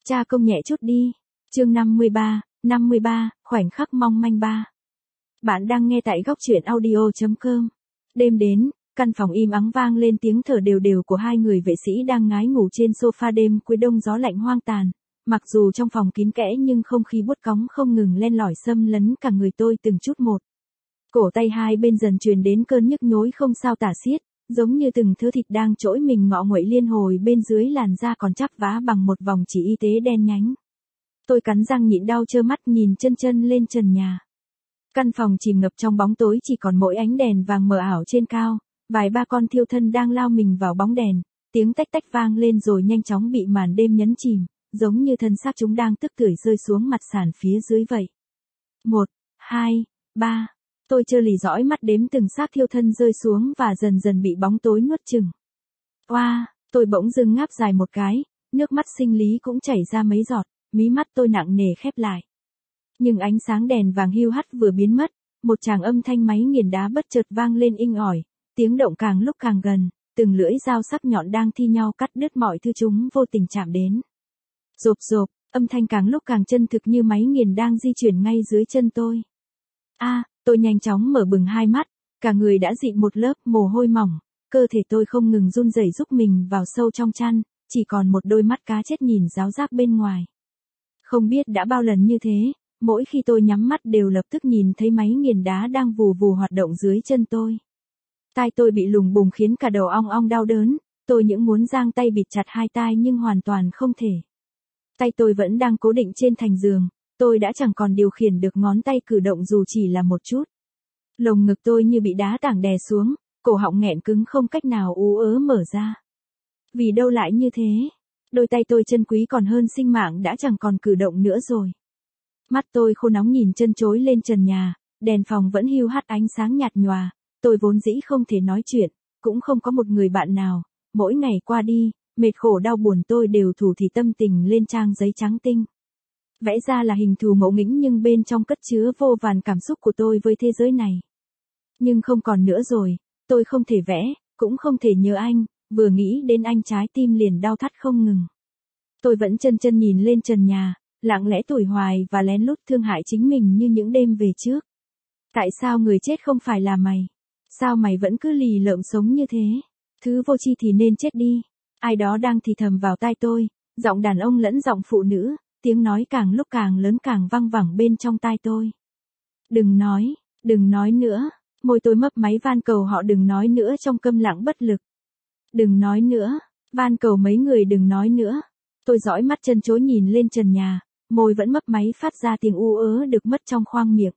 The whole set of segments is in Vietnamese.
Cha công nhẹ chút đi. Chương 53, khoảnh khắc mong manh ba. Bạn đang nghe tại góc truyện audio.com. Đêm đến, căn phòng im ắng vang lên tiếng thở đều đều của hai người vệ sĩ đang ngái ngủ trên sofa đêm cuối đông gió lạnh hoang tàn. Mặc dù trong phòng kín kẽ nhưng không khí buốt cóng không ngừng len lỏi xâm lấn cả người tôi từng chút một. Cổ tay hai bên dần truyền đến cơn nhức nhối không sao tả xiết, giống như từng thớ thịt đang trỗi mình ngọ nguậy liên hồi bên dưới làn da còn chắp vá bằng một vòng chỉ y tế đen nhánh. Tôi cắn răng nhịn đau trơ mắt nhìn chân lên trần nhà. Căn phòng chìm ngập trong bóng tối chỉ còn mỗi ánh đèn vàng mờ ảo trên cao, vài ba con thiêu thân đang lao mình vào bóng đèn, tiếng tách tách vang lên rồi nhanh chóng bị màn đêm nhấn chìm, giống như thân xác chúng đang tức tưởi rơi xuống mặt sàn phía dưới vậy. 1, 2, 3. Tôi trơ lì dõi mắt đếm từng xác thiêu thân rơi xuống và dần dần bị bóng tối nuốt chửng. Oa, tôi bỗng dưng ngáp dài một cái, nước mắt sinh lý cũng chảy ra mấy giọt, mí mắt tôi nặng nề khép lại. Nhưng ánh sáng đèn vàng hiu hắt vừa biến mất, một tràng âm thanh máy nghiền đá bất chợt vang lên inh ỏi, tiếng động càng lúc càng gần, từng lưỡi dao sắc nhọn đang thi nhau cắt đứt mọi thứ chúng vô tình chạm đến. Rộp rộp, âm thanh càng lúc càng chân thực như máy nghiền đang di chuyển ngay dưới chân tôi. Tôi nhanh chóng mở bừng hai mắt, cả người đã dịn một lớp mồ hôi mỏng, cơ thể tôi không ngừng run rẩy giúp mình vào sâu trong chăn, chỉ còn một đôi mắt cá chết nhìn ráo rác bên ngoài. Không biết đã bao lần như thế, mỗi khi tôi nhắm mắt đều lập tức nhìn thấy máy nghiền đá đang vù vù hoạt động dưới chân tôi. Tai tôi bị lùng bùng khiến cả đầu ong ong đau đớn, tôi những muốn giang tay bịt chặt hai tai nhưng hoàn toàn không thể. Tay tôi vẫn đang cố định trên thành giường, tôi đã chẳng còn điều khiển được ngón tay cử động dù chỉ là một chút. Lồng ngực tôi như bị đá tảng đè xuống, cổ họng nghẹn cứng không cách nào ú ớ mở ra. Vì đâu lại như thế? Đôi tay tôi chân quý còn hơn sinh mạng đã chẳng còn cử động nữa rồi. Mắt tôi khô nóng nhìn chân chối lên trần nhà, đèn phòng vẫn hiu hắt ánh sáng nhạt nhòa, tôi vốn dĩ không thể nói chuyện, cũng không có một người bạn nào, mỗi ngày qua đi, mệt khổ đau buồn tôi đều thủ thỉ tâm tình lên trang giấy trắng tinh. Vẽ ra là hình thù ngẫu nghĩnh nhưng bên trong cất chứa vô vàn cảm xúc của tôi với thế giới này. Nhưng không còn nữa rồi, tôi không thể vẽ, cũng không thể nhớ anh, vừa nghĩ đến anh trái tim liền đau thắt không ngừng. Tôi vẫn chân nhìn lên trần nhà, lặng lẽ tủi hoài và lén lút thương hại chính mình như những đêm về trước. Tại sao người chết không phải là mày? Sao mày vẫn cứ lì lợm sống như thế? Thứ vô tri thì nên chết đi. Ai đó đang thì thầm vào tai tôi, giọng đàn ông lẫn giọng phụ nữ, tiếng nói càng lúc càng lớn càng văng vẳng bên trong tai tôi. Đừng nói nữa. Môi tôi mấp máy van cầu họ đừng nói nữa trong câm lặng bất lực. Đừng nói nữa, van cầu mấy người đừng nói nữa. Tôi dõi mắt chân chối nhìn lên trần nhà, môi vẫn mấp máy phát ra tiếng u ớ được mất trong khoang miệng.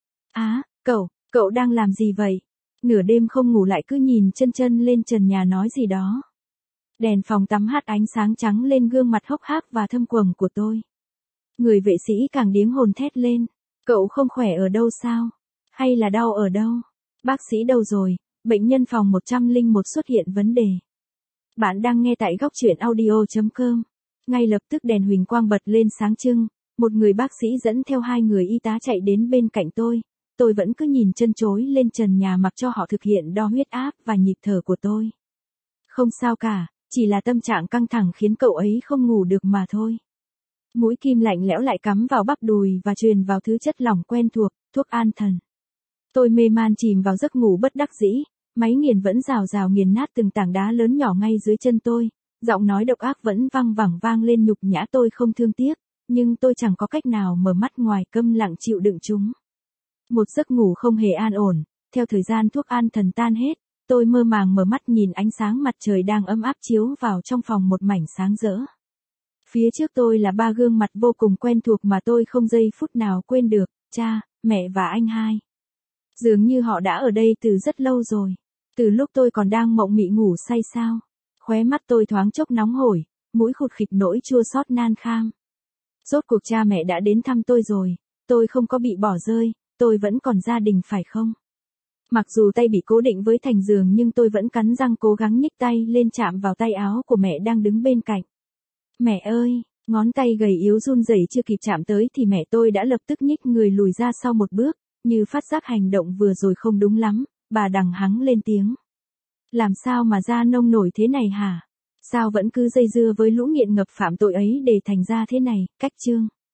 Cậu đang làm gì vậy? Nửa đêm không ngủ lại cứ nhìn chân lên trần nhà nói gì đó. Đèn phòng tắm hắt ánh sáng trắng lên gương mặt hốc hác và thâm quầng của tôi. Người vệ sĩ càng điếng hồn thét lên. Cậu không khỏe ở đâu sao? Hay là đau ở đâu? Bác sĩ đâu rồi? Bệnh nhân phòng 101 xuất hiện vấn đề. Bạn đang nghe tại góc truyện audio.com. Ngay lập tức đèn huỳnh quang bật lên sáng trưng, một người bác sĩ dẫn theo hai người y tá chạy đến bên cạnh tôi vẫn cứ nhìn chân chối lên trần nhà mặc cho họ thực hiện đo huyết áp và nhịp thở của tôi. Không sao cả, chỉ là tâm trạng căng thẳng khiến cậu ấy không ngủ được mà thôi. Mũi kim lạnh lẽo lại cắm vào bắp đùi và truyền vào thứ chất lỏng quen thuộc, thuốc an thần. Tôi mê man chìm vào giấc ngủ bất đắc dĩ, máy nghiền vẫn rào nghiền nát từng tảng đá lớn nhỏ ngay dưới chân tôi, giọng nói độc ác vẫn vang lên nhục nhã tôi không thương tiếc, nhưng tôi chẳng có cách nào mở mắt ngoài câm lặng chịu đựng chúng. Một giấc ngủ không hề an ổn, theo thời gian thuốc an thần tan hết, tôi mơ màng mở mắt nhìn ánh sáng mặt trời đang ấm áp chiếu vào trong phòng một mảnh sáng rỡ. Phía trước tôi là ba gương mặt vô cùng quen thuộc mà tôi không giây phút nào quên được, cha, mẹ và anh hai. Dường như họ đã ở đây từ rất lâu rồi. Từ lúc tôi còn đang mộng mị ngủ say sao. Khóe mắt tôi thoáng chốc nóng hổi, mũi khụt khịt nỗi chua xót nan kham. Rốt cuộc cha mẹ đã đến thăm tôi rồi, tôi không có bị bỏ rơi, tôi vẫn còn gia đình phải không? Mặc dù tay bị cố định với thành giường nhưng tôi vẫn cắn răng cố gắng nhích tay lên chạm vào tay áo của mẹ đang đứng bên cạnh. Mẹ ơi, ngón tay gầy yếu run rẩy chưa kịp chạm tới thì mẹ tôi đã lập tức nhích người lùi ra sau một bước, như phát giác hành động vừa rồi không đúng lắm, bà đằng hắng lên tiếng. Làm sao mà da nông nổi thế này hả? Sao vẫn cứ dây dưa với lũ nghiện ngập phạm tội ấy để thành ra thế này, cách chương.